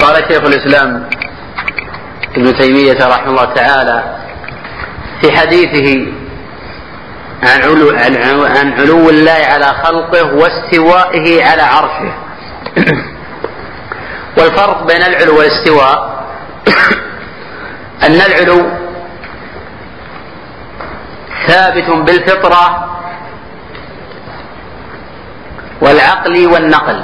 قال شيخ الإسلام ابن تيمية رحمه الله تعالى في حديثه عن علو الله على خلقه واستوائه على عرشه. والفرق بين العلو والاستواء أن العلو ثابت بالفطرة والعقل والنقل،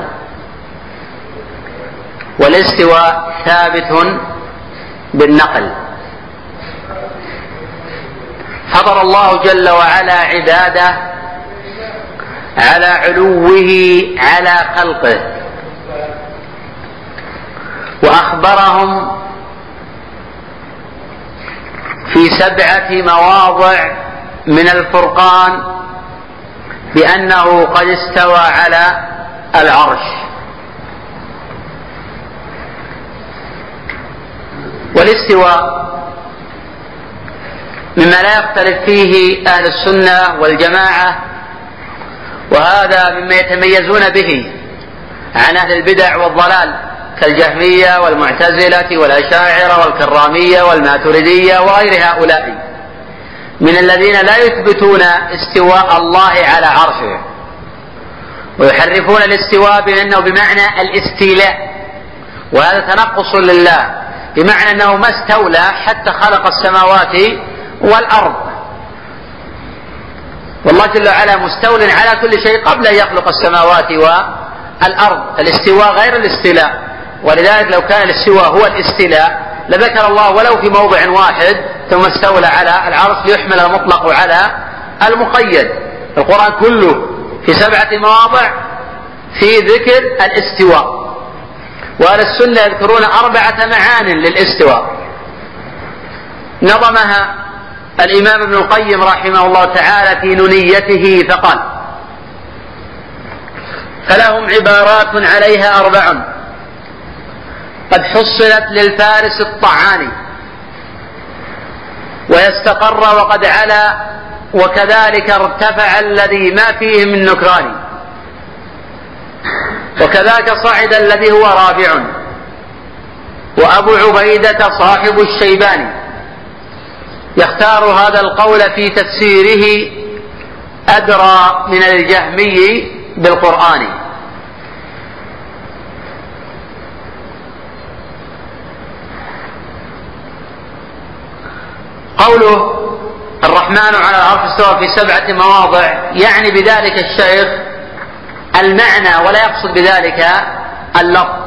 والاستواء ثابت بالنقل. فضل الله جل وعلا عباده على علوه على خلقه، وأخبرهم في 7 مواضع من الفرقان بأنه قد استوى على العرش. والاستواء مما لا يختلف فيه أهل السنة والجماعة، وهذا مما يتميزون به عن أهل البدع والضلال كالجهمية والمعتزلة والأشاعرة والكرامية والماتريدية وغير هؤلاء من الذين لا يثبتون استواء الله على عرشه، ويحرفون الاستواء بأنه بمعنى الاستيلاء، وهذا تنقص لله، بمعنى أنه ما استولى حتى خلق السماوات والأرض، والله جل وعلا مستول على كل شيء قبل أن يخلق السماوات والأرض. الاستواء غير الاستيلاء، ولذلك لو كان الاستواء هو الاستيلاء لذكر الله ولو في موضع واحد ثم استولى على العرش ليحمل المطلق على المقيد. القرآن كله في 7 مواضع في ذكر الاستواء، وأهل السنة يذكرون 4 معان للاستواء نظمها الإمام ابن القيم رحمه الله تعالى في نونيته فقال: فلهم عبارات عليها 4 قد حصلت للفارس الطعاني، ويستقر وقد علا، وكذلك ارتفع الذي ما فيه من نكران، وكذاك صعد الذي هو رابع، وأبو عبيدة صاحب الشيباني يختار هذا القول في تفسيره أدرى من الجهمي بالقرآن. قوله الرحمن على العرش استوى في 7 مواضع يعني بذلك الشيخ المعنى ولا يقصد بذلك اللفظ،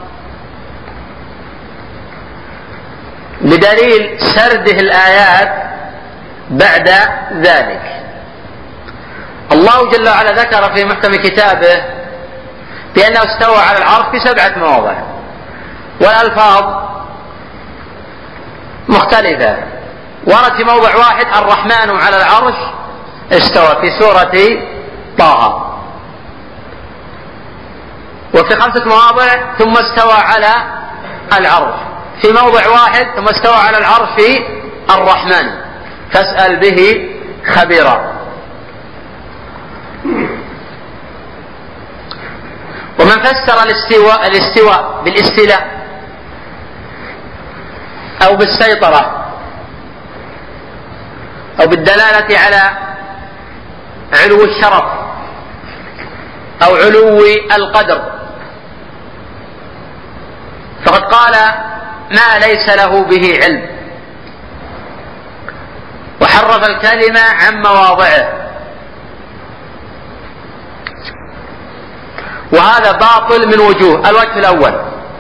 بدليل سرده الآيات بعد ذلك. الله جل وعلا ذكر في محكم كتابه بأنه استوى على العرش في 7 مواضع، والألفاظ مختلفة. ورد في موضع واحد الرحمن على العرش استوى في سورة طه، وفي 5 مواضع ثم استوى على العرش، في موضع واحد ثم استوى على العرش في الرحمن فاسأل به خبيرا. ومن فسر الاستواء بالاستيلاء أو بالسيطرة أو بالدلالة على علو الشرف أو علو القدر فقد قال ما ليس له به علم، وحرف الكلمة عن مواضعه، وهذا باطل من وجوه. الوجه الأول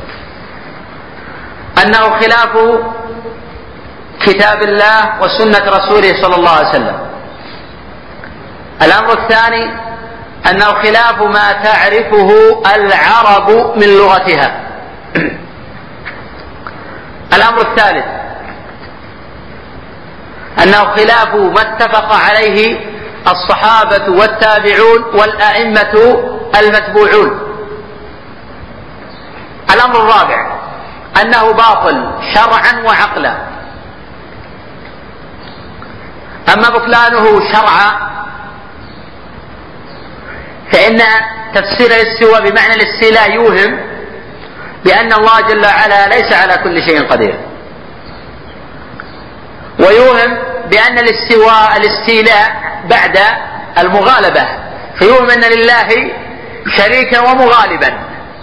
أنه خلاف كتاب الله وسنة رسوله صلى الله عليه وسلم. الأمر الثاني أنه خلاف ما تعرفه العرب من لغتها. الأمر الثالث أنه خلاف ما اتفق عليه الصحابة والتابعون والأئمة المتبوعون. الأمر الرابع أنه باطل شرعا وعقلا. أما بطلانه شرعا فإن تفسير الاستواء بمعنى الاستيلاء يوهم بأن الله جل وعلا ليس على كل شيء قدير، ويوهم بأن الاستيلاء بعد المغالبة، فيوهم أن لله شريكا ومغالبا.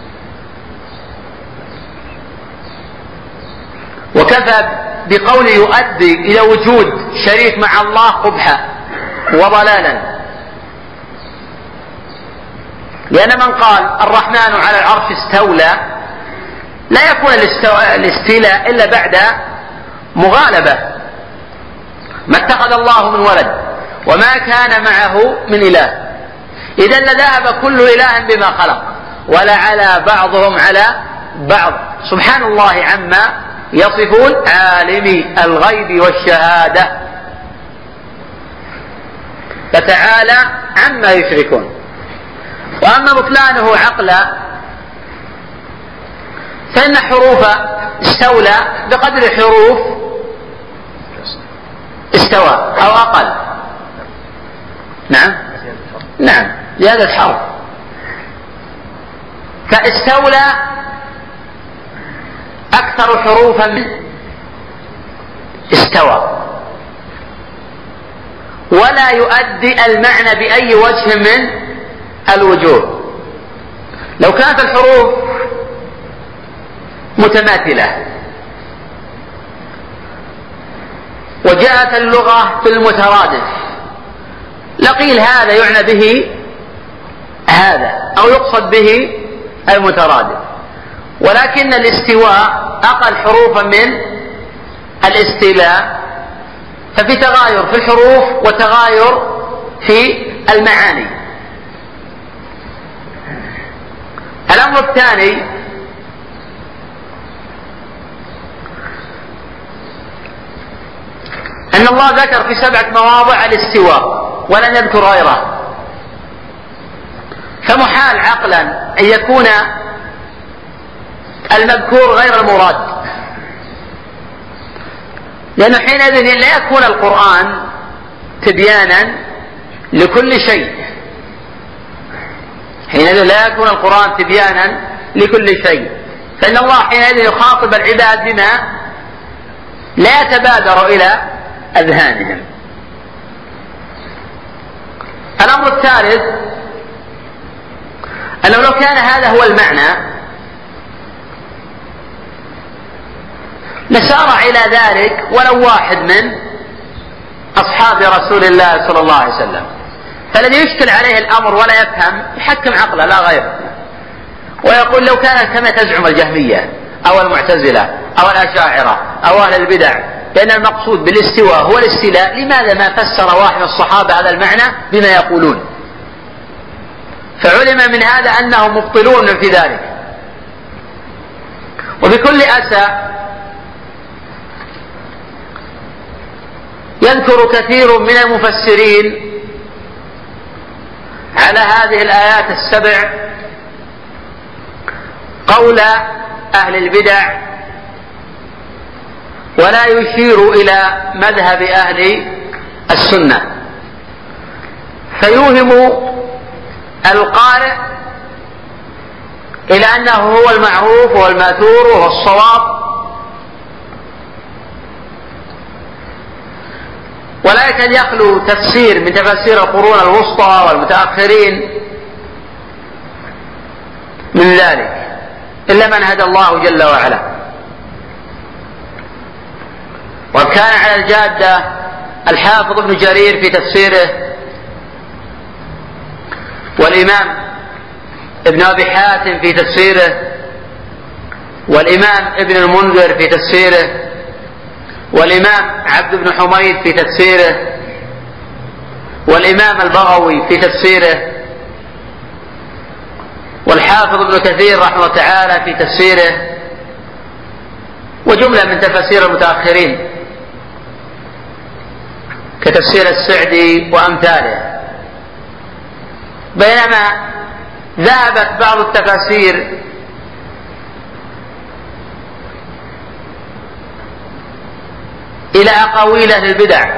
وكفى بقول يؤدي إلى وجود شريك مع الله قبحا وضلالا، لأن من قال الرحمن على العرش استولى لا يكون الاستيلاء إلا بعد مغالبة. ما اتخذ الله من ولد وما كان معه من إله، إذا لذهب كل إله بما خلق ولعلى بعضهم على بعض، سبحان الله عما يصفون، عالم الغيب والشهادة فتعالى عما يشركون. وأما بطلانه عقلا فإن حروف استولى بقدر حروف استوى أو أقل. نعم زيادة حرف، فاستولى أكثر حروفا من استوى، ولا يؤدي المعنى بأي وجه من الوجوه. لو كانت الحروف متماثلة وجاءت اللغة في المترادف لقيل هذا يعنى به هذا أو يقصد به المترادف، ولكن الاستواء أقل حروفا من الاستيلاء، ففي تغاير في الحروف وتغاير في المعاني. الأمر الثاني أن الله ذكر في 7 مواضع الاستواء ولم يذكر غيره، فمحال عقلا أن يكون المذكور غير المراد، لأنه حينئذ لا يكون القرآن تبيانا لكل شيء، حينئذ لا يكون القرآن تبيانا لكل شيء، فإن الله حينئذ يخاطب العباد بما لا يتبادر إلى أذهانهم. الأمر الثالث أنه لو كان هذا هو المعنى لسارع إلى ذلك ولو واحد من أصحاب رسول الله صلى الله عليه وسلم، فالذي يشكل عليه الأمر ولا يفهم يحكم عقله لا غير، ويقول لو كانت كما تزعم الجهمية أو المعتزلة أو الأشاعرة أو أهل البدع لأن المقصود بالاستواء هو الاستيلاء، لماذا ما فسر واحد من الصحابة هذا المعنى بما يقولون؟ فعلم من هذا أنهم مبطلون في ذلك. وبكل أسى يذكر كثير من المفسرين على هذه الآيات ال7 قول أهل البدع ولا يشير إلى مذهب أهل السنة، فيوهم القارئ إلى أنه هو المعروف والماثور وهو الصواب، ولا يكاد يخلو تفسير من تفاسير القرون الوسطى والمتأخرين من ذلك إلا من هدى الله جل وعلا. وكان على الجادة الحافظ ابن جرير في تفسيره، والإمام ابن أبي حاتم في تفسيره، والإمام ابن المنذر في تفسيره، والإمام عبد بن حميد في تفسيره، والإمام البغوي في تفسيره، والحافظ ابن كثير رحمه الله تعالى في تفسيره، وجملة من تفاسير المتأخرين كتفسير السعدي وأمثاله. بينما ذهبت بعض التفاسير إلى أقاويل أهل البدع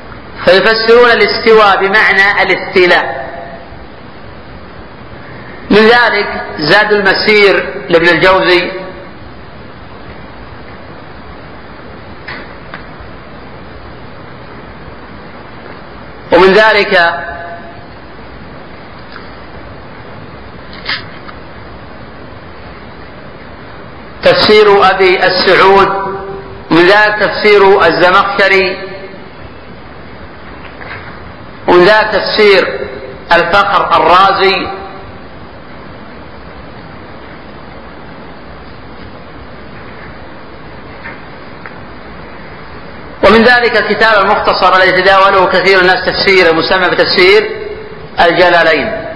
فيفسرون الاستواء بمعنى الاستيلاء، من ذلك زاد المسير لابن الجوزي، ومن ذلك تفسير أبي السعود، ومن ذلك تفسير الزمخشري، ومن ذلك تفسير الفخر الرازي، ومن ذلك الكتاب المختصر الذي يتداوله كثير الناس تفسير المسمى بتفسير الجلالين.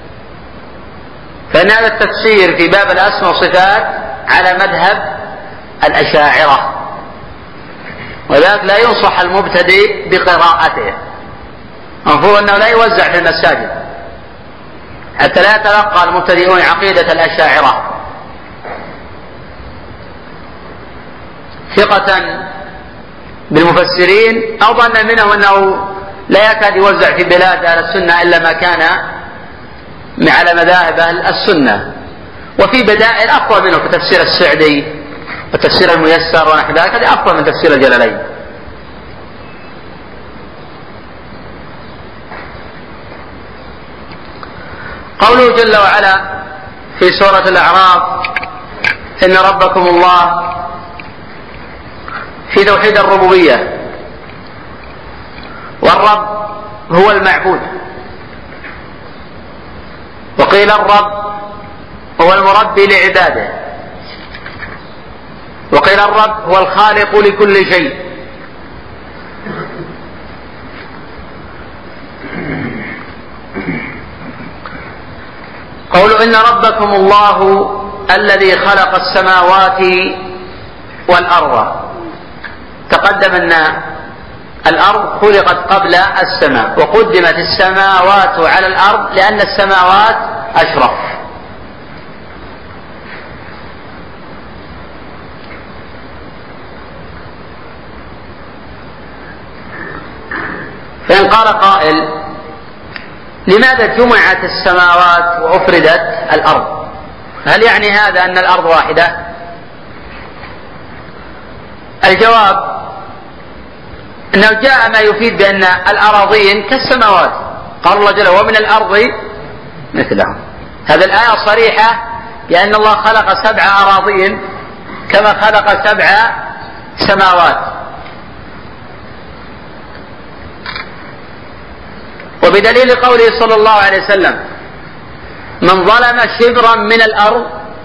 فإن هذا التفسير في باب الأسماء والصفات على مذهب الأشاعرة، وذلك لا ينصح المبتدئ بقراءته، المفروض أنه لا يوزع في المساجد حتى لا يتلقى المبتدئون عقيدة الأشاعرة ثقة بالمفسرين، أو ظن منهم أنه لا يكاد يوزع في بلاد أهل السنة إلا ما كان على مذاهب أهل السنة. وفي بدائل أقوى منه كتفسير السعدي وتفسير الميسر ونحو ذلك، هذا أقوى من تفسير الجلالين. قوله جل وعلا في سورة الأعراف: إن ربكم الله، في توحيد الربوبية، والرب هو المعبود، وقيل الرب هو المربي لعباده، وقيل الرب هو الخالق لكل شيء. قولوا إن ربكم الله الذي خلق السماوات والأرض، تقدم أن الأرض خلقت قبل السماء، وقدمت السماوات على الأرض لأن السماوات أشرف. فإن قال قائل: لماذا جمعت السماوات وأفردت الأرض؟ هل يعني هذا أن الأرض واحدة؟ الجواب أنه جاء ما يفيد بأن الأراضين كالسماوات، قال الله جل وعلا: ومن الأرض مثلهم. هذه الآية صريحة بأن الله خلق 7 أراضين كما خلق 7 سماوات. وبدليل قوله صلى الله عليه وسلم: من ظلم شبرا من الأرض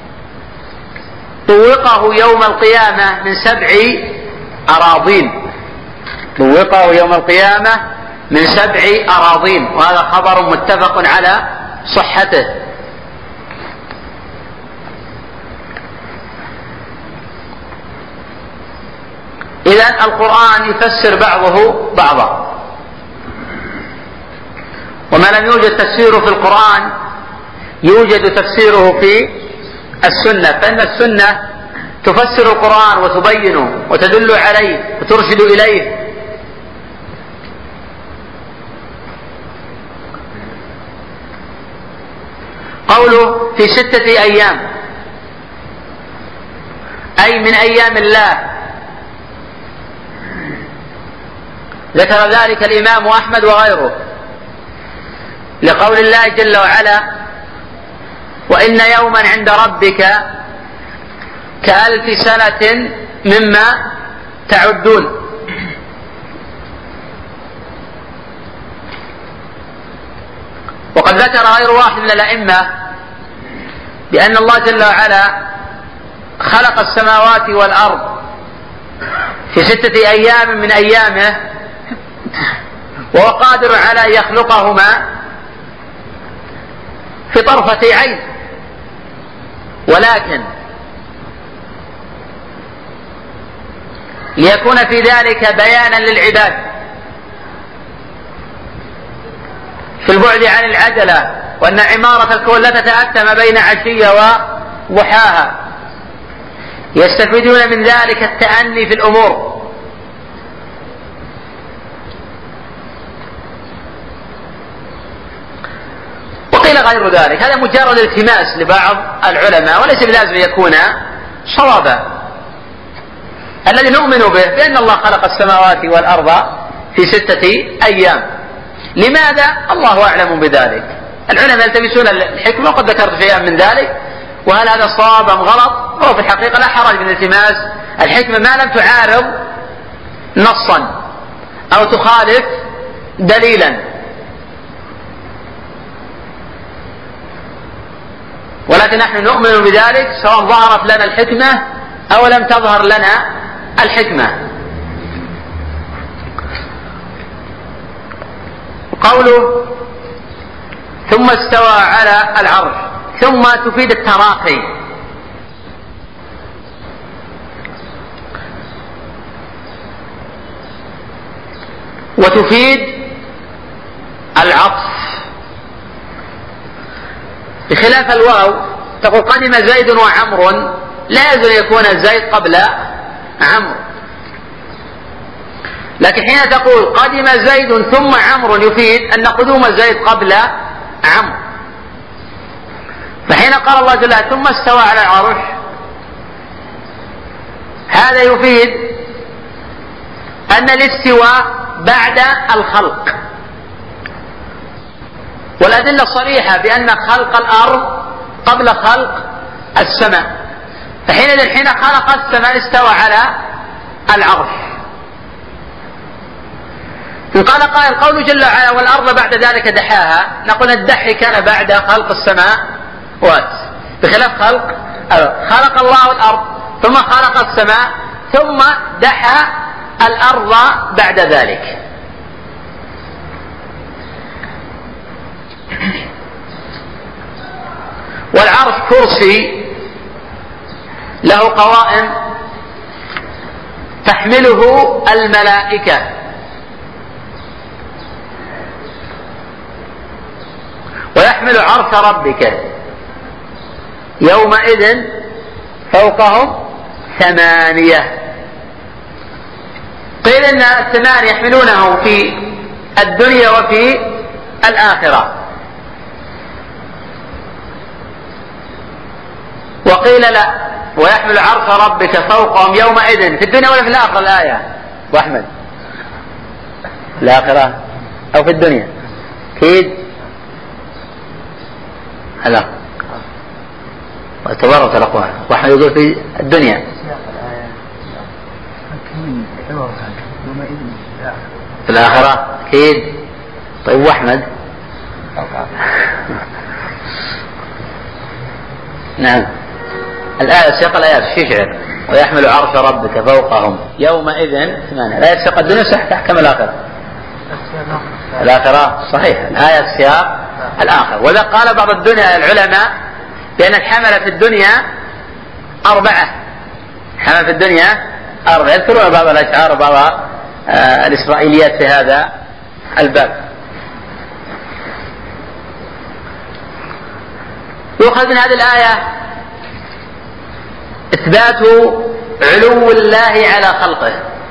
طوقه يوم القيامة من 7 أراضين، طوقه يوم القيامة من 7 أراضين، وهذا خبر متفق على صحته. إذن القرآن يفسر بعضه بعضا، وما لم يوجد تفسيره في القرآن يوجد تفسيره في السنة، فإن السنة تفسر القرآن وتبينه وتدل عليه وترشد إليه. قوله في 6 أيام أي من أيام الله، ذكر ذلك الإمام أحمد وغيره لقول الله جل وعلا: وإن يوما عند ربك كألف سنة مما تعدون. وقد ذكر غير واحد من الأئمة بأن الله جل وعلا خلق السماوات والأرض في 6 أيام من أيامه، وهو قادر على أن يخلقهما في طرفة عين، ولكن ليكون في ذلك بيانا للعباد في البعد عن العجلة، وأن عمارة الكون لا تتأتى ما بين عشية وضحاها، يستفيدون من ذلك التأني في الأمور. وقيل وقيل غير ذلك. هذا مجرد التماس لبعض العلماء وليس بلازم يكون صوابا. الذي نؤمن به بأن الله خلق السماوات والأرض في 6 أيام. لماذا؟ الله أعلم بذلك. العلماء يلتمسون الحكمة وقد ذكرت شيئا من ذلك، وهل هذا صواب أم غلط؟ هو في الحقيقة لا حرج من التماس الحكمة ما لم تعارض نصا أو تخالف دليلا. ولكن نحن نؤمن بذلك سواء ظهرت لنا الحكمة أو لم تظهر لنا الحكمة. قوله ثم استوى على العرش ثم تفيد التراخي، وتفيد العطف، بخلاف الواو تقول قدم زيد وعمر، لا يلزم يكون زيد قبل عمرو، لكن حين تقول قدم زيد ثم عمرو يفيد أن قدوم زيد قبل عمرو. فحين قال الله جل وعلا ثم استوى على العرش هذا يفيد أن الاستواء بعد الخلق، والأدلة صريحة بأن خلق الأرض قبل خلق السماء، فحينئذ حين خلق السماء استوى على العرش. إن قال قائل قوله جل وعلا والأرض بعد ذلك دحاها، نقول الدحي كان بعد خلق السماوات، بخلاف خلق الله الأرض ثم خلق السماء ثم دحى الأرض بعد ذلك. والعرش كرسي له قوائم تحمله الملائكة، ويحمل عرش ربك يومئذ فوقهم 8. قيل ان 8 يحملونه في الدنيا وفي الآخرة، وقيل لا ويحمل عرش ربك فوقهم يومئذ في الدنيا ولا في الآخرة. الآية وأحمد الآخرة أو في الدنيا أكيد. هلا وتبارك الأقوال وأحمد يقول في الدنيا في الآخرة أكيد. طيب وأحمد نعم الآية سياق الآيات شجر ويحمل عرش ربك فوقهم يومئذ 8. لا يسيق الدنيا تحكم الآخرة. الآخرة صحيح الآية سياق الآخر. وذا قال بعض الدنيا العلماء بأن الحمل في الدنيا 4. حمل في الدنيا 4. يذكرون بعض الأشعار وبعض الإسرائيليات في هذا الباب. يؤخذ من هذه الآية إثبات علو الله على خلقه،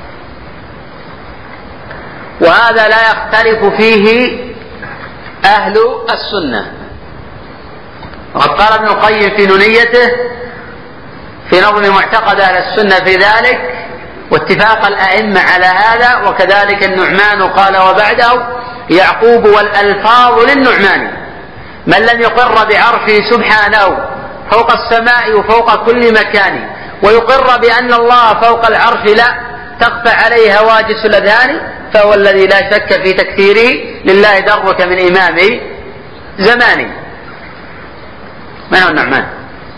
وهذا لا يختلف فيه أهل السنة. وقد قال ابن القيم في نونيته في نظم معتقد أهل السنة في ذلك واتفاق الأئمة على هذا، وكذلك النعمان قال وبعده يعقوب والألفاظ للنعمان من لم يقر بعرشه سبحانه فوق السماء وفوق كل مكان، ويقر بأن الله فوق العرش لا تخفى عليه هواجس الأذهان، فهو الذي لا شك في تكثيره لله درك من إمام زمانه. من هو النعمان؟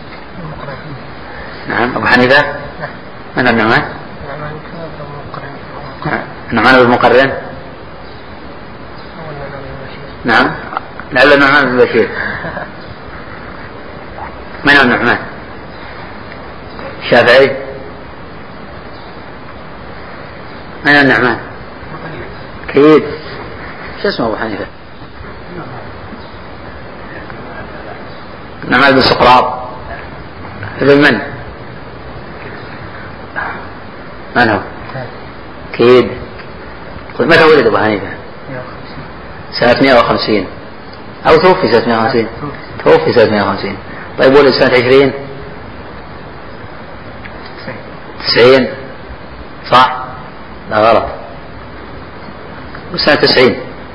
نعم أبو حنيفة. من هو النعمان؟ النعمان بن مقرن. نعم لعل النعمان بن بشير. من هو النعمان؟ الشافعي. من هو النعمان؟ كيد. شو اسمه أبو حنيفة؟ النعمان بن سقراط. ابن من؟ من هو؟ كيد. متى ولد أبو حنيفة؟ سنة 150. أو توفي سنة 150. توفي سنة 150. طيب ولد سنة 20 90 صح؟ لا غلط. وسنة 90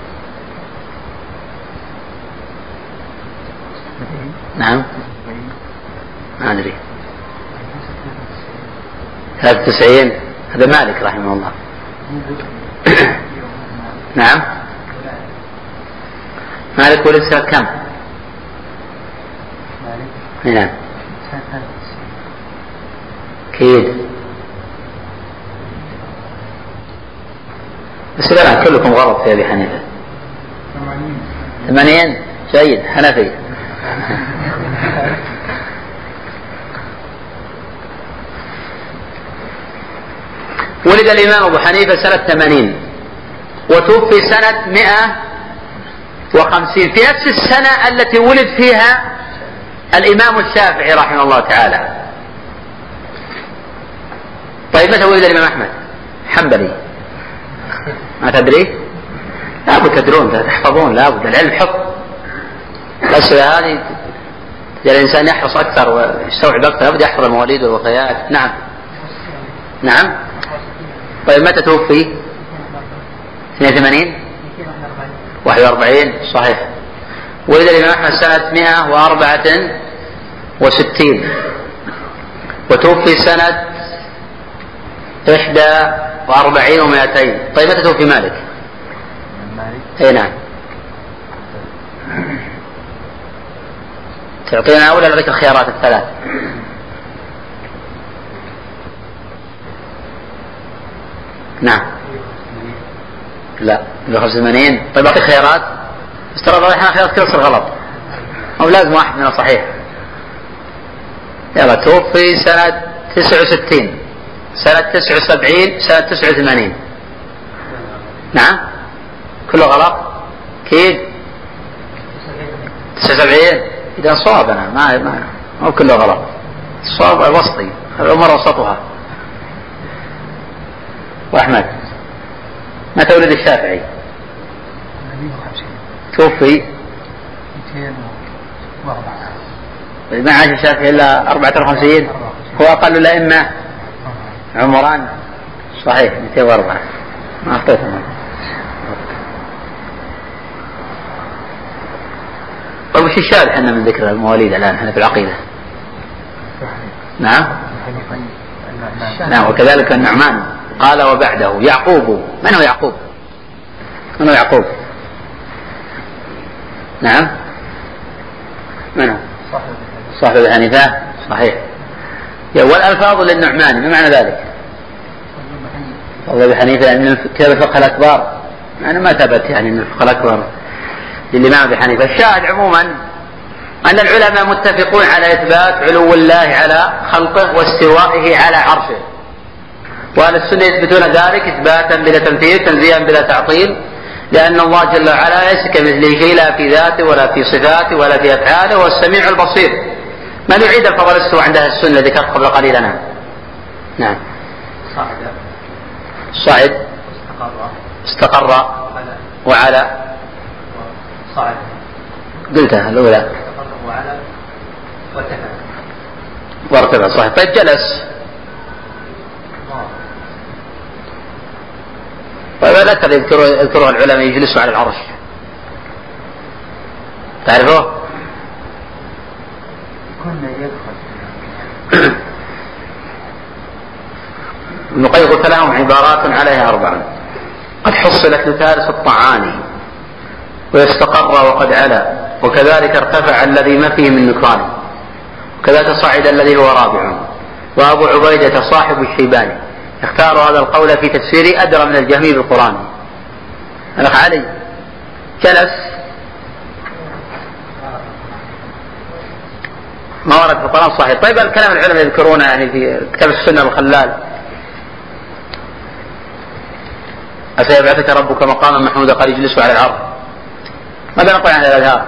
نعم ما أدري 93 هذا مالك رحمه الله. نعم مالك ولد سنة كم؟ نعم أكيد. بس الآن كلكم غلط في أبي حنيفة. 80 جيد حنفي. ولد الإمام أبو حنيفة سنة 80 وتوفي سنة 150 في نفس السنة التي ولد فيها الإمام الشافعي رحمه الله تعالى. طيب متى ولد الإمام أحمد حنبلي؟ ما تدري؟ لابد تدرون تحفظون، لابد العلم حفظ. الأسئلة هذه الإنسان يحرص أكثر ويستوعب أكثر، لابد يحفظ المواليد والوفيات. نعم نعم. طيب متى توفي؟ 82 41 صحيح. ولد الإمام أحمد سنة 164 وتوفي سنة 41 و200. طيب متى توفي مالك؟ اي نعم. تعطينا ولا لك الخيارات الثلاث؟ نعم لا 85. طيب اعطيك خيارات. استرى احنا خيارات كل غلط او لازم واحد منها صحيح. يلا توفي سنة 69 سنة 79 سنة 89. نعم كله غلط أكيد. 79 إذا صوابنا ما كله غلط. الصواب الوسطي الأمر وسطها. وأحمد متى ولد الشافعي؟ توفي 204. ما عاش الشافعي إلا 54. هو أقل الأئمة عمران صحيح 204. ما أخطيتهم. طيب وش الشاهد احنا من ذكر المواليد الآن احنا في العقيدة؟ نعم نعم. وكذلك النعمان قال وبعده يعقوب. من هو يعقوب؟ من هو يعقوب؟ نعم من هو؟ صاحب أبي حنيفة صحيح. والألفاظ للنعمان ما معنى ذلك؟ أبي حنيفة يعني كتاب الفقه الأكبر. أنا ما ثبت يعني أن الفقه الأكبر للإمام أبي حنيفة. الشاهد عموما أن العلماء متفقون على إثبات علو الله على خلقه واستوائه على عرشه، وأهل السنة يثبتون ذلك إثباتا بلا تمثيل تنزيها بلا تعطيل، لأن الله جل وعلا ليس كمثله شيء لا في ذاته ولا في صفاته ولا في أفعاله، هو السميع البصير. ما نعيد الفضل الاستواء عند أهل السنة ذكرت قبل قليل. نعم صعد استقر وعلى صعد قلتها الأولى وارتفع صحيح. طيب جلس. طيب الأثر يذكره العلماء يجلسوا على العرش تعرفوه؟ ابن القيم قلت لهم عبارات عليها 4. قد حصلت لثالث الطعاني ويستقر وقد علا، وكذلك ارتفع الذي ما فيه من نكران، وكذلك صعد الذي هو رابع. وأبو عبيدة صاحب الشيباني اختار هذا القول في تفسيره أدرى من الجهمي بالقرآن. الأخ علي جلس ما ورد في القرآن صحيح. طيب الكلام العلماء يذكرونه يعني في كتاب السنة الخلال أفيبعثك ربك مقاما محمودا قال يجلسوا على العرض. ماذا نقول عن الأذهار؟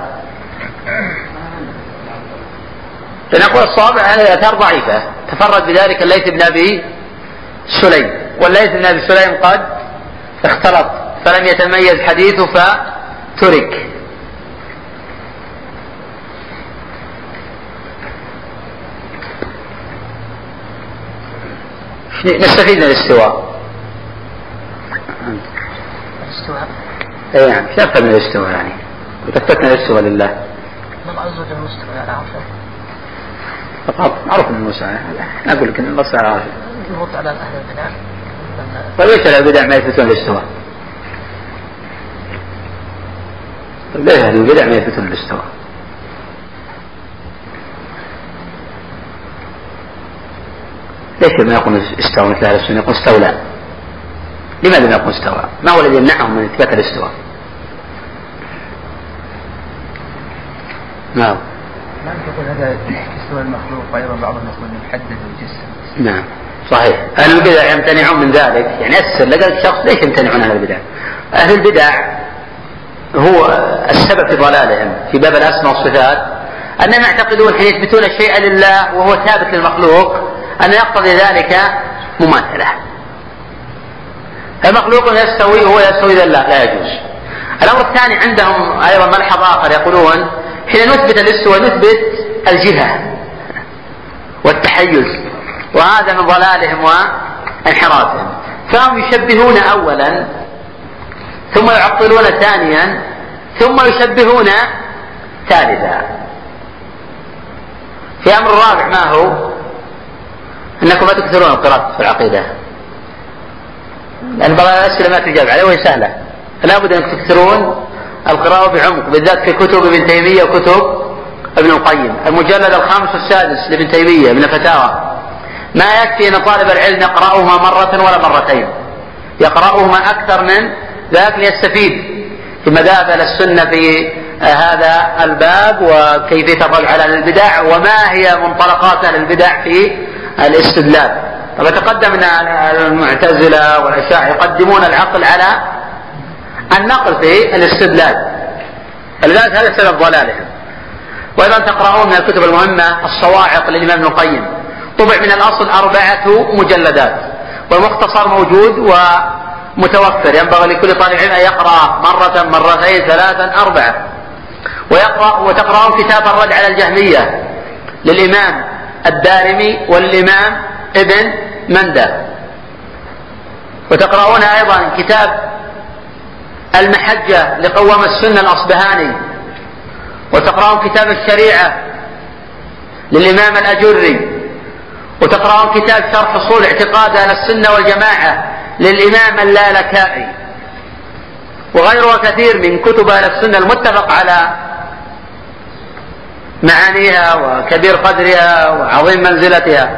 لنقول الصواب عن الأذهار ضعيفة، تفرد بذلك الليث بن أبي سليم، والليث بن أبي سليم قد اختلط فلم يتميز حديثه فترك. نستفيد من الاستواء. الاستواء اي نعم، ايش نفهم من الاستواء يعني؟ وتفتنا الاستواء لله. الله عز وجل مستوى على عرشه. فقط معروف ان موسى، اقول لك ان الله على عرشه. يرد على اهل البدع. طيب ليش اهل البدع ما يثبتون الاستواء؟ طيب ليش اهل البدع ما يثبتون الاستواء؟ ليش ما يقول استوى مثل اهل السنه؟ يقول استولى. لماذا ما يقول استوى؟ ما هو الذي يمنعهم من اثبات الاستواء؟ نعم. نعم، يقول هذا استوى المخلوق، وأيضا بعضهم يقول محدد الجسم. نعم صحيح. أهل البدع يمتنعون من ذلك، يعني أسر لقى شخص ليش يمتنعون عن البدع؟ أهل البدع هو السبب في ضلالهم في باب الأسماء والصفات أنهم يعتقدون حين يثبتون الشيء لله وهو ثابت للمخلوق أن يقتضي ذلك مماثلة. المخلوق يستوي وهو يستوي لله، لا يجوز. الأمر الثاني عندهم أيضا ملحظ آخر، يقولون حين نثبت الاستواء نثبت الجهة والتحيز، وهذا من ضلالهم وانحرافهم. فهم يشبهون أولا ثم يعطلون ثانيا ثم يشبهون ثالثا. في أمر الرابع ما هو؟ أنكم ما تكثرون القراءة في العقيدة، لأن بعض الأسئلة ما تجاب عليه وهي سهلة، فلا بد أن تكثرون القراءة بعمق، بالذات في كتب ابن تيمية وكتب ابن القيم. المجلد 5 والسادس لابن تيمية من الفتاوى ما يكفي أن طالب العلم يقرأهما مرة ولا مرتين، يقرأهما أكثر من ذلك ليستفيد في مذاهب السنة في هذا الباب وكيفية الرد على البدع وما هي منطلقات البدع في الاستدلال. طبعا تقدم أن المعتزلة والأشاعرة يقدمون العقل على النقل في الاستدلال، فلذلك هذا سبب ضلالهم. وأيضا تقرؤون من الكتب المهمة الصواعق للإمام ابن القيم، طبع من الأصل 4 مجلدات، والمختصر موجود ومتوفر، ينبغي لكل طالب علم أن يقرأ مرة مرتين 3 4. وتقرؤون كتاب الرد على الجهمية للإمام الدارمي والإمام ابن مندة، وتقرؤون أيضا كتاب المحجة لقوام السنة الأصبهاني، وتقرأون كتاب الشريعة للإمام الأجري، وتقرأون كتاب شرح أصول اعتقاد أهل السنة والجماعة للإمام اللالكائي، وغيرها كثير من كتب أهل السنة المتفق على معانيها وكبير قدرها وعظيم منزلتها.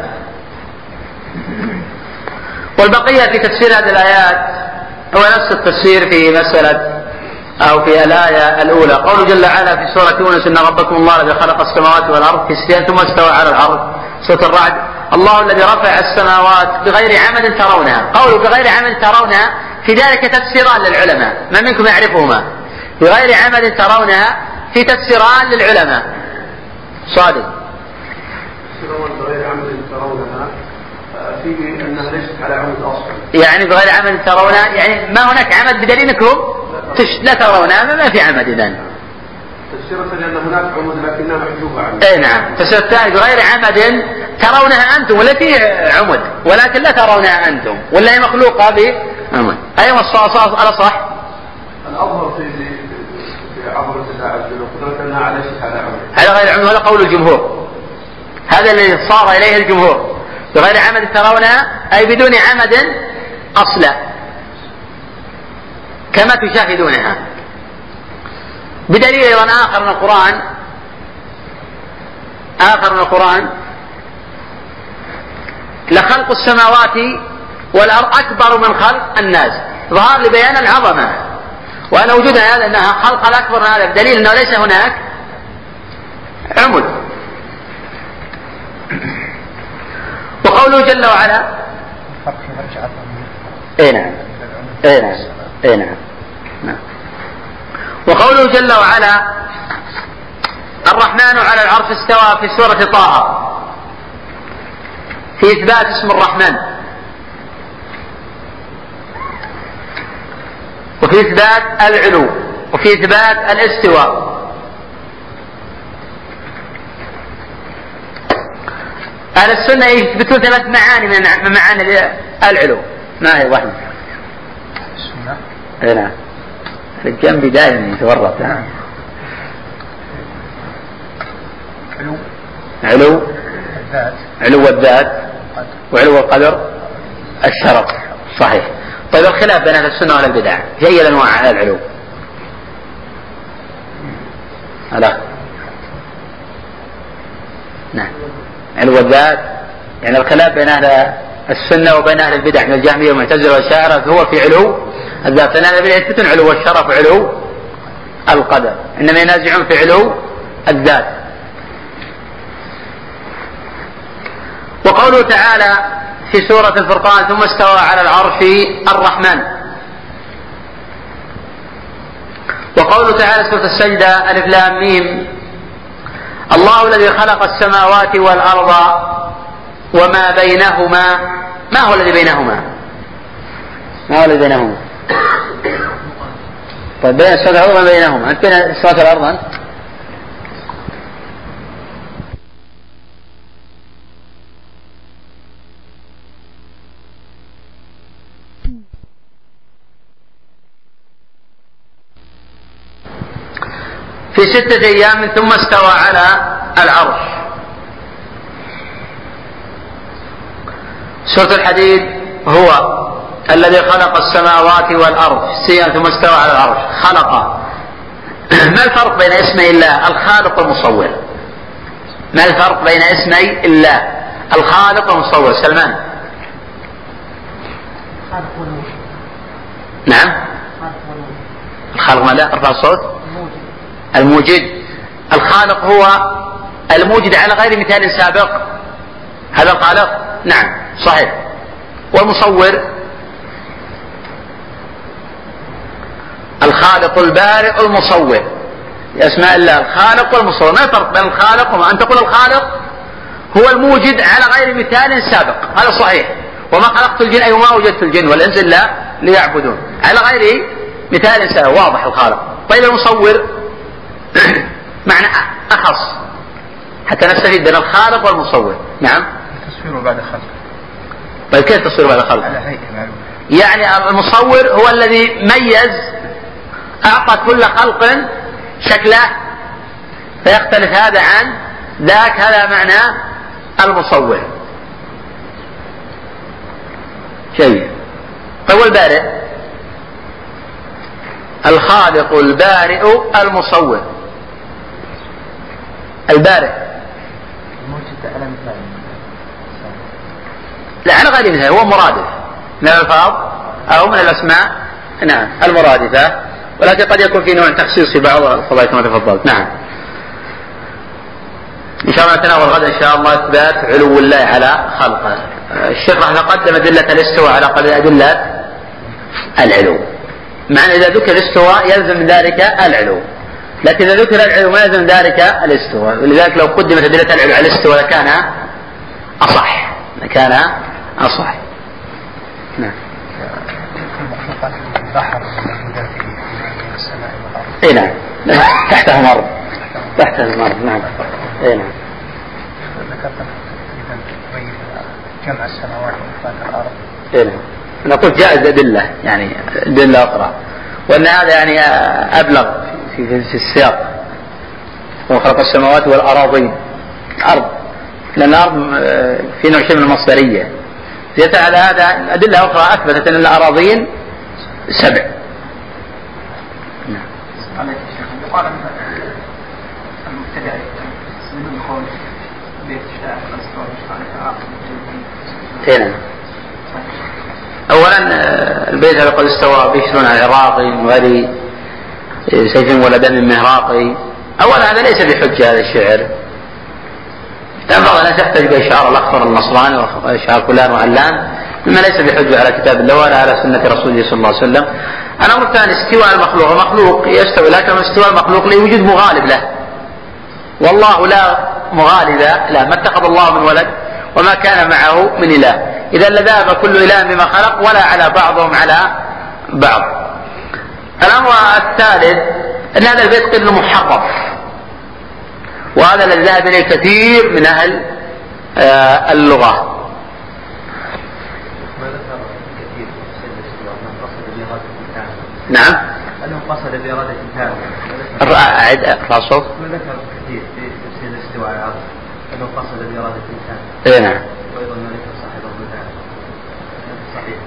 والبقية في تفسير هذه الآيات هو نفس التفسير في مسألة أو في الآية الأولى، قوله جل وعلا في سورة يونس إن ربكم الله الذي خلق السماوات والأرض في 6 أيام ثم استوى على العرش. سورة الرعد الله الذي رفع السماوات بغير عمد ترونها، قوله بغير عمد ترونها في ذلك تفسيران للعلماء، ما منكم يعرفهما؟ بغير عمد ترونها في تفسيران للعلماء. صادق بغير عمد ترونها في أنها ليست على عمد أصلا، يعني بغير عمد ترونها يعني ما هناك عمد بدليل انكم لا ترونها، ما في عمد. إذن تفسيرة لأن هناك عمد لكنها محجوبة عنها. اي نعم، تفسير الثاني بغير عمد ترونها أنتم ولا في عمد ولكن لا ترونها أنتم ولا هي مخلوقة بعمد. أيوة الصواب على صح. الأظهر في عبرة الله عز وجل قدرة أنها ليست على عمد. هذا غير عمد، هذا قول الجمهور، هذا الذي صار إليه الجمهور. بغير عمد ترونها أي بدون عمد أصلا كما تشاهدونها. بدليل أيضا آخر من القرآن لخلق السماوات والأرض أكبر من خلق الناس، ظهر لبيان العظمة وأن وجود هذا أنها خلق الأكبر من هذا بدليل أنه ليس هناك عمد. وقوله جل وعلا نعم. وقوله جل وعلا الرحمن على العرش استوى في سورة طه في إثبات اسم الرحمن وفي إثبات العلو وفي إثبات الاستواء. أهل السنة يثبتون 3 معاني من معاني العلو. ما هي واحدة؟ السنة. نعم. الجنب دائما يتورط. علو الذات، علو الذات، وعلو القدر، الشرف. صحيح. طيب الخلاف بين أهل السنة وأهل البدع في أي الأنواع العلو؟ لا. نعم. علو الذات، يعني الخلاف بين أهل السنة وبين أهل البدع من الجهمية والمعتزلة والأشاعرة هو في علو الذات، لأن أهل البدع يثبتون علو الشرف وعلو القدر، إنما ينازعون في علو الذات. وقوله تعالى في سورة الفرقان ثم استوى على العرش الرحمن. وقوله تعالى سورة السجدة ألف لام ميم الله الذي خلق السماوات والأرض وما بينهما. ما هو الذي بينهما؟ ما هو الذي بينهما؟ طيب بين السماوات والأرض وما بينهما، أنت بين السماوات والأرض أنت؟ في 6 أيام ثم استوى على العرش. سورة الحديد هو الذي خلق السماوات والأرض 6 أيام ثم استوى على العرش. خلق. ما الفرق بين اسمي الله الخالق والمصور؟ ما الفرق بين اسمي الله الخالق والمصور؟ سلمان. نعم. الخالق ماذا؟ ارفع الصوت. الموجد. الخالق هو الموجد على غير مثال سابق، هذا الخالق. نعم صحيح. والمصور الخالق البارئ المصور. اسماء الله الخالق والمصور. ما الفرق بين الخالق وأن تقول الخالق هو الموجد على غير مثال سابق، هذا صحيح. وما خلقت الجن أي وما وجدت الجن والإنس إلا ليعبدون، على غير مثال سابق، واضح الخالق. طيب المصور معنى أخص حتى نستفيد بين الخالق والمصور. نعم. التصوير بعد خلق. طيب كيف التصوير بعد خلق؟ على هيئة معلومة. يعني المصور هو الذي ميز أعطى كل خلق شكله فيختلف هذا عن ذاك، هذا معنى المصور. شيء. طيب والبارئ؟ الخالق البارئ المصور. البارئ الموجود على مثال. لا على غير مثال، هو مرادف من الألفاظ أو من الأسماء. نعم المرادفة، ولكن قد يكون في نوع تخصيص في بعض القضايا كما تفضلت. نعم. إن شاء الله نتناول غدا إن شاء الله إثبات علو الله على خلقه. الشيخ رحمه قدم أدلة الاستواء على قدر أدلة العلو. معنى إذا ذكر الاستواء يلزم من ذلك العلو، لكن إذا ذكر العلو ما يلزم من ذلك الاستواء، ولذلك لو قدمت أدلة العلو على الاستواء لكان أصح. نعم. البحر السماء والأرض. اي نعم. تحته مرض. نعم. اي نعم. ذكرت إذا تبين جمع السماوات وإخفاء الأرض. اي نعم. نقول جائز أدلة، يعني أدلة أخرى، وأن هذا يعني أبلغ في السياق. وخلق السماوات والأراضين. أرض، لأن الأرض في نوع شيء من المصدرية. زيادة على هذا أدلة أخرى أثبتت أن الأراضين 7. نعم. يقال المبتدع من قول بيت الشاعر الأسطوري هنا أولا البيت هذا قد استوى بشر على العراقي وغير سيف ولا دم مهراقي. أولا هذا ليس بحجة هذا الشعر، بعض الناس يحتج بإشعار الأخضر النصراني وإشعار فلان وعلان، مما ليس بحجة على كتاب الله ولا على سنة رسوله صلى الله عليه وسلم. الأمر الثاني استواء المخلوق، المخلوق يستوي، لكن استواء المخلوق لوجود مغالب له، والله لا مغالب له، ما اتخذ الله من ولد وما كان معه من إله، إذا لذهب كل إله بما خلق ولا على بعضهم على بعض. الأمر الثالث أن هذا البيت قيل محرف، وهذا الذي ذهب إليه كثير من أهل اللغة. نعم. أنه قصد بإرادة تامة. أعد أقرأ الصوت. ما ذكر كثير في تفسير الاستواء على العرش أنه قصد بإرادة تامة. إيه نعم. وأيضا ما ذكر صاحب الظلال. صحيح.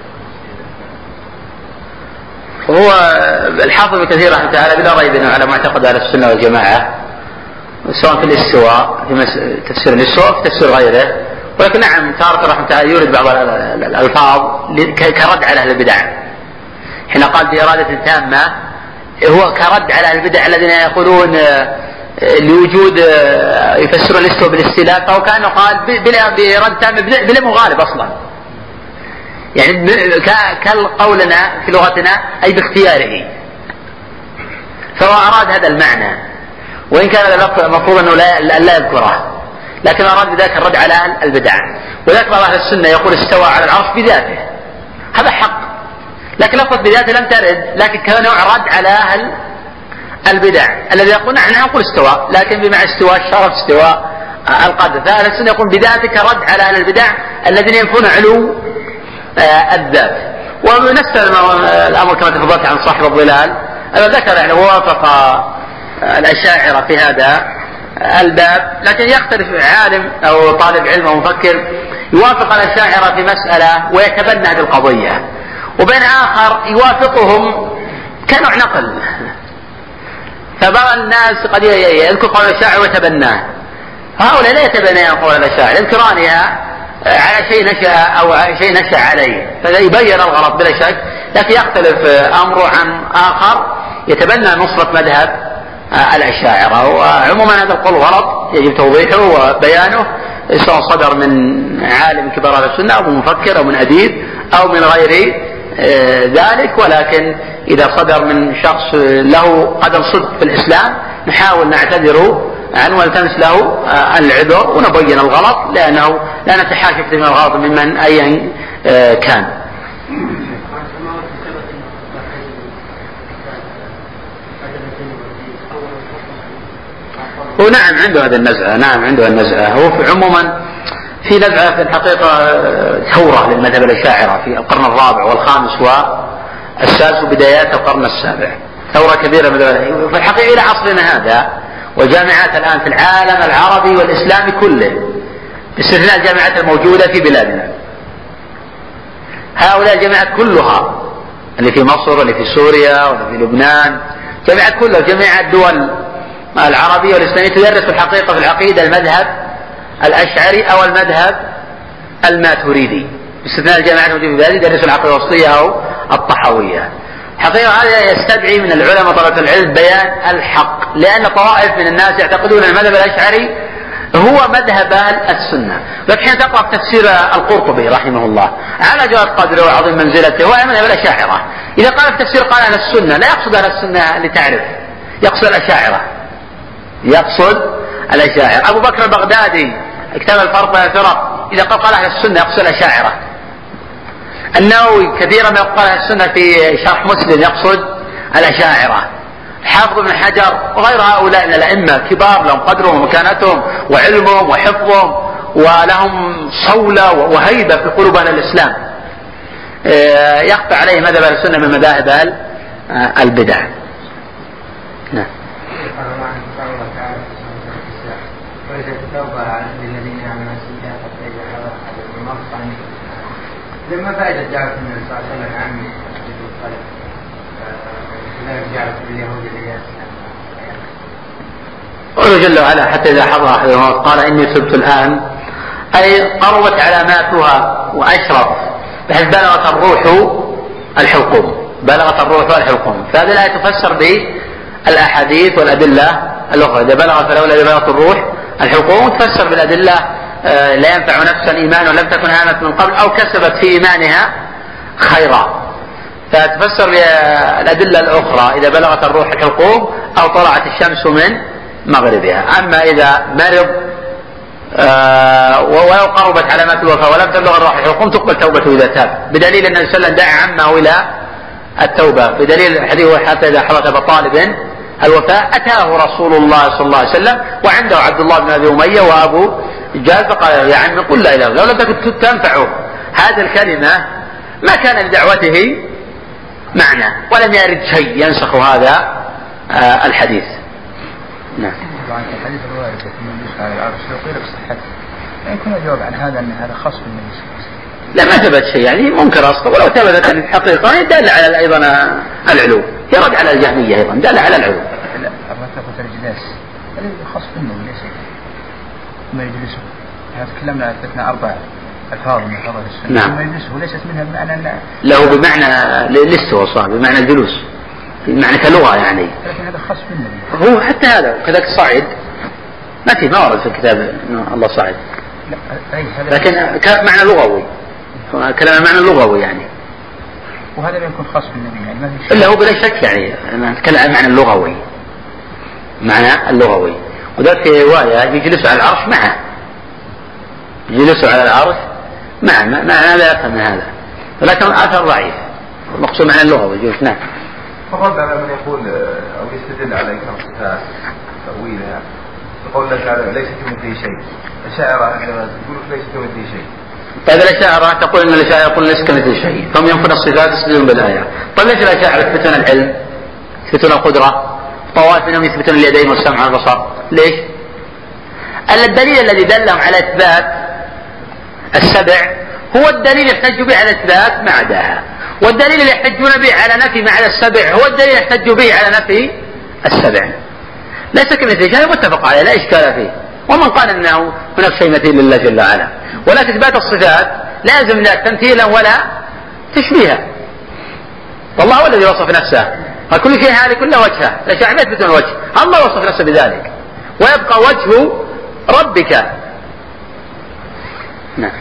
وهو الحافظ ابن كثير رحمه الله تعالى بلا ريب انه على معتقد اهل السنه والجماعه، سواء في الاستواء في تفسير الاستواء في تفسير غيره، ولكن نعم تارة رحمه الله تعالى يورد بعض الالفاظ كرد على اهل البدع. حين قال بإرادة تامة هو كرد على اهل البدع الذين يقولون لوجود يفسرون الاستواء بالاستيلاء، فهو كانه قال بإرادة تامة بلا مغالب اصلا، يعني كقولنا في لغتنا أي باختياره، فهو أراد هذا المعنى، وإن كان المفروض أنه لا يذكره، لكن أراد بذلك الرد على البدع. وذلك بعض أهل السنة يقول استوى على العرش بذاته، هذا حق، لكن لفظ بذاته لم ترد، لكن كان رد على أهل البدع الذي يقول نحن نقول استوى لكن بمعنى استواء الشرف استواء القدر، فأهل السنة يقول بذاتك رد على أهل البدع الذين ينفون علو الذات. ونفس الأمر كما تفضلت عن صاحب الظلال ذكر يعني وافق الأشاعرة في هذا الباب، لكن يختلف عالم أو طالب علم أو مفكر يوافق الأشاعرة في مسألة ويتبنى هذه القضية، وبين آخر يوافقهم كنوع نقل. فبعض الناس قد يذكر قول الأشاعرة ويتبناه، هؤلاء لا يتبنيان قول الأشاعرة، يذكرانها على شيء نشأ أو شيء نشأ عليه، فلا يبين الغلط بلا شك، لكن يختلف أمره عن آخر يتبنى نصرة مذهب الأشاعرة. وعموما هذا القول غلط يجب توضيحه وبيانه، سواء صدر من عالم كبار أهل السنة أو من مفكر أو من أديب أو من غير ذلك، ولكن إذا صدر من شخص له قدم صدق في الإسلام نحاول نعتذر عنه ونلتمس له العذر ونبين الغلط، لأنه لا نتحاشى كثير من الغلط ممن أيا كان. هو نعم عنده هذه النزعة، نعم عنده النزعة، هو في عموما في نزعة في الحقيقة ثورة للمذهب الأشاعرة في القرن الرابع والخامس والسادس وبدايات القرن السابع، ثورة كبيرة في الحقيقة إلى عصرنا هذا. والجامعات الآن في العالم العربي والإسلامي كله باستثناء الجامعات الموجودة في بلادنا، هؤلاء الجامعات كلها اللي في مصر واللي في سوريا واللي في لبنان، جامعات كلها جميع الدول العربية والإسلامية تدرس الحقيقة في العقيدة المذهب الأشعري أو المذهب الماتريدي، باستثناء الجامعات الموجودة في بلادنا يدرسوا العقيدة الوسطية أو الطحاوية. حقيقة هذا يستدعي من العلماء طلبة العلم بيان الحق، لأن طوائف من الناس يعتقدون أن المذهب الأشعري هو مذهب أهل السنة. لكن حين تقرأ تفسير القرطبي رحمه الله على جواد قدره وعظيم منزلته هو مذهب الأشاعرة، إذا قال في تفسير قال أهل السنة لا يقصد أهل السنة لتعرف، يقصد الأشاعرة، يقصد الأشاعرة. أبو بكر البغدادي كتاب الفرق بين الفرق إذا قال أهل السنة يقصد الأشاعرة. النووي كثيرا ما يقال أهل السنة في شرح مسلم يقصد الأشاعرة. حافظ ابن حجر وغير هؤلاء من الأئمة كبار لهم قدرهم ومكانتهم وعلمهم وحفظهم ولهم صولة وهيبة في قلوب أهل الإسلام، يخفى عليه مذهب أهل السنة من مذاهب أهل البدع. نعم. لما فائدة جعلت النبي صلى الله عليه وسلم عن جعلت باليهود الإياس قوله جل وعلا حتى إذا حضر أحدهم قال إني تبت الآن، أي قربت علاماتها وأشرف بحيث بلغت الروح الحلقوم، بلغت الروح الحلقوم. فهذه الآية تفسر بالأحاديث والأدلة الأخرى، إذا بلغت فلولا إذا بلغت الروح الحلقوم، تفسر بالأدلة لا ينفع نفسا إيمانها لم تكن آمنت من قبل أو كسبت في إيمانها خيرا، فتفسر بالأدلة الأخرى إذا بلغت الروح الحلقوم أو طلعت الشمس من مغربها. أما إذا مرض ولو قربت علامات الوفاة ولم تبلغ الروح الحلقوم تقبل توبته إذا تاب، بدليل أن النبي صلى الله عليه وسلم دعا عمه إلى التوبة، بدليل الحديث حتى إذا حضر أبا طالب الوفاة أتاه رسول الله صلى الله عليه وسلم وعنده عبد الله بن أبي أمية وأبو جاز فقال يا عم قل لا إله إلا الله، لو لم تكن تنفع هذه الكلمة ما كان لدعوته معنى ولم يرد شيء ينسخ هذا الحديث. نعم. طبعا الحديث الوارد من يجلس على العرش يقول بصحته، يكون الجواب عن هذا أن هذا خاص بالنبي صلى الله عليه وسلم. لا ما ثبت شيء يعني منكر أصلا، ولو ثبتت عن الحقيقة دل على أيضا العلو، يرد على الجهمية أيضا دل على العلو. لا الرفقة الجلاس هذا خاص بالنبي ليس ما يجلسه. هذا تكلمنا أثبتنا 4 ألفاظ من ألفاظ السنة. نعم. ما يجلسه ليست منها بمعنى له بمعنى الاستواء، بمعنى الجلوس، بمعنى كلغة يعني. لكن هذا خاص بالنبي. هو حتى هذا كذلك صعد ما ورد في الكتاب إنه الله صعد. لكن معنى لغوي، كلام معنى لغوي يعني. وهذا يكون خاص بالنبي يعني ما في إلا هو بلا شك يعني أنا أتكلم عن معنى اللغوي، معنى اللغوي. وذلك في رواية يجلس على العرش معه، يجلس على العرش معه، ما لا يفهم من هذا، ولكن الآثر ضعيف، المقصود معنى اللغوي يجلس. نعم. فالرد على من يقول أو يستدل على إنكار الصفات تأويلها يقول لك هذا ليس كمثله شيء. الشاعر عندما تقول ليس كمثله شيء. طيب الأشاعرة تقول إن الأشاعرة يقول ليس كمثله شيء، فهم ينفون الصفات يستدلون بالآية. طيب ليش الأشاعرة يثبتون العلم، يثبتون القدرة، طوائف منهم يثبتون اليدين والسمع والبصر؟ ليش؟ الدليل الذي دلهم على إثبات السبع هو الدليل يحتج به على إثبات ما عداها، والدليل اللي يحتجون به على نفي ما عدا السبع هو الدليل يحتج به على نفي السبع. ليس كمثله شيء متفق عليه لا إشكال فيه، ومن قال أنه هناك شيء مثيل لله جل وعلا. ولكن إثبات الصفات لازم لا تمثيلا ولا تشبيها، والله هو الذي وصف نفسه وكل شيء هالك كله وجهه، الأشاعرة ما يثبتون وجه، الله وصف نفسه بذلك، ويبقى وجه ربك. نعم.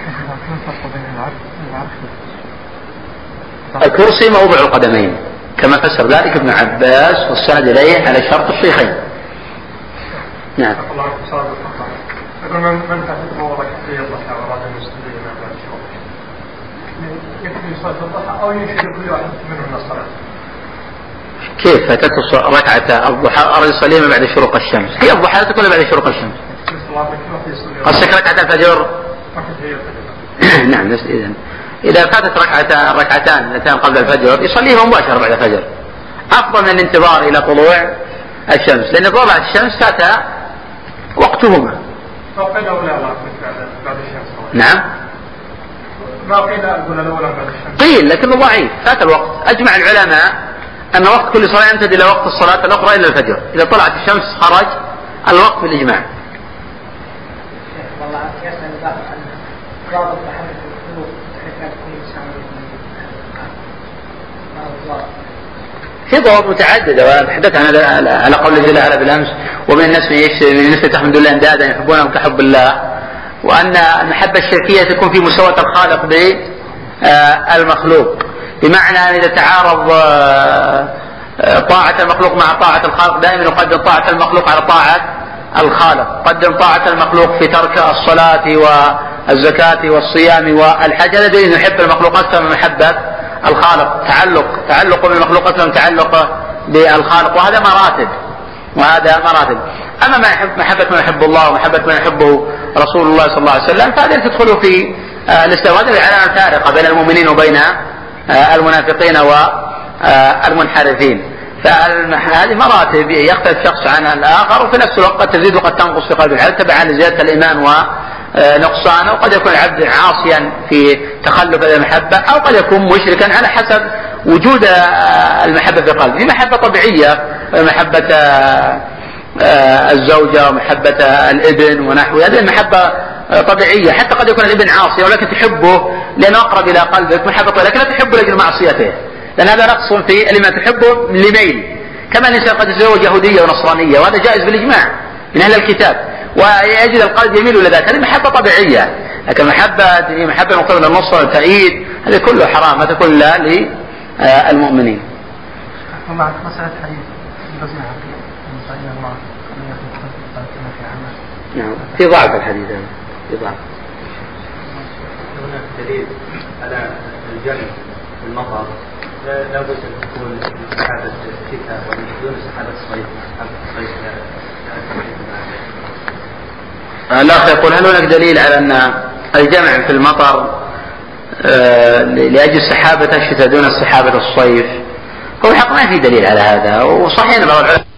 الكرسي موضع القدمين كما فسر ذلك ابن عباس والسند إليه على شرط الشيخين. نعم. يقول من فاتت موضع كثير الضحى وأراد أن يستدل ما بعد الشروق يكفي صلاة الضحى أو ينشد كل واحد منهم الصلاة. كيف فاتته ركعة الضحى أراد يصليها بعد شروق الشمس؟ هي الضحى تكون بعد شروق الشمس. قصدك ركعة الفجر؟ نعم. إذا فاتت الركعتان اللتان قبل الفجر يصليهما مباشرة بعد الفجر، أفضل من الانتظار إلى طلوع الشمس، لأن طلوع الشمس فات وقتهما. فقيل أولى بعد الشمس. نعم. ما قيل أقول الأولى بعد الشمس. قيل لكنه ضعيف، فات الوقت. أجمع العلماء أن وقت كل صلاة يمتد إلى وقت الصلاة الأخرى إلى الفجر، إذا طلعت الشمس خرج الوقت بالإجماع. والله يسأل بعض عن ضابط تحرك القلوب حركات كل إنسان في ضوابط متعددة، وتحدث عن على قول جل وعلا بالأمس ومن الناس من يتخذ من دون الله أندادا يحبونهم كحب الله، وأن المحبة الشركية تكون في مساواة الخالق بالمخلوق، بمعنى أن إذا تعارض طاعة المخلوق مع طاعة الخالق دائما يقدم طاعة المخلوق على طاعة الخالق، قدم طاعة المخلوق في ترك الصلاة والزكاة والصيام والحج، هذا دليل يحب المخلوق أكثر من محبة الخالق، تعلق بالمخلوق أكثر من تعلق بالخالق، وهذا مراتب. أما محبة من يحب الله ومحبة من يحبه رسول الله صلى الله عليه وسلم فهذه تدخل في الاستواء، هذه علامة فارقة بين المؤمنين وبين المنافقين والمنحرفين. فهذه مراتب يختلف شخص عن الآخر، وفي نفس الوقت قد تزيد وقد تنقص في قلب العبد تبعا لزيادة الإيمان ونقصانه، وقد يكون العبد عاصيا في تخلف المحبة، أو قد يكون مشركا على حسب وجود المحبة في قلبه. محبة طبيعية، محبة الزوجة ومحبة الابن ونحو هذه المحبة طبيعية، حتى قد يكون الابن عاصي ولكن تحبه لأنه أقرب إلى قلبك محبة طبيعية، لكن لا تحبه لأجل معصيته، لأن هذا نقص في لما تحبه لميل، كما الإنسان قد يتزوج يهودية ونصرانية وهذا جائز بالإجماع من أهل الكتاب، ويجد القلب يميل إلى ذلك، هذه محبة طبيعية. لكن محبة مقابل النصر والتأييد هذه كله حرام، ما تكون لا للمؤمنين. ومع مسألة حديث نعم في ضعف الحديث، في ضعف. هناك دليل على الجمع بالمطر، لا بد أن تكون سحابة الشتاء ودون سحابة الصيف. الأخ يقول هل هناك دليل على أن الجمع في المطر لأجل سحابة الشتاء دون سحابة الصيف؟ هو الحق ما في دليل على هذا، وصحيح أن بعض العلماء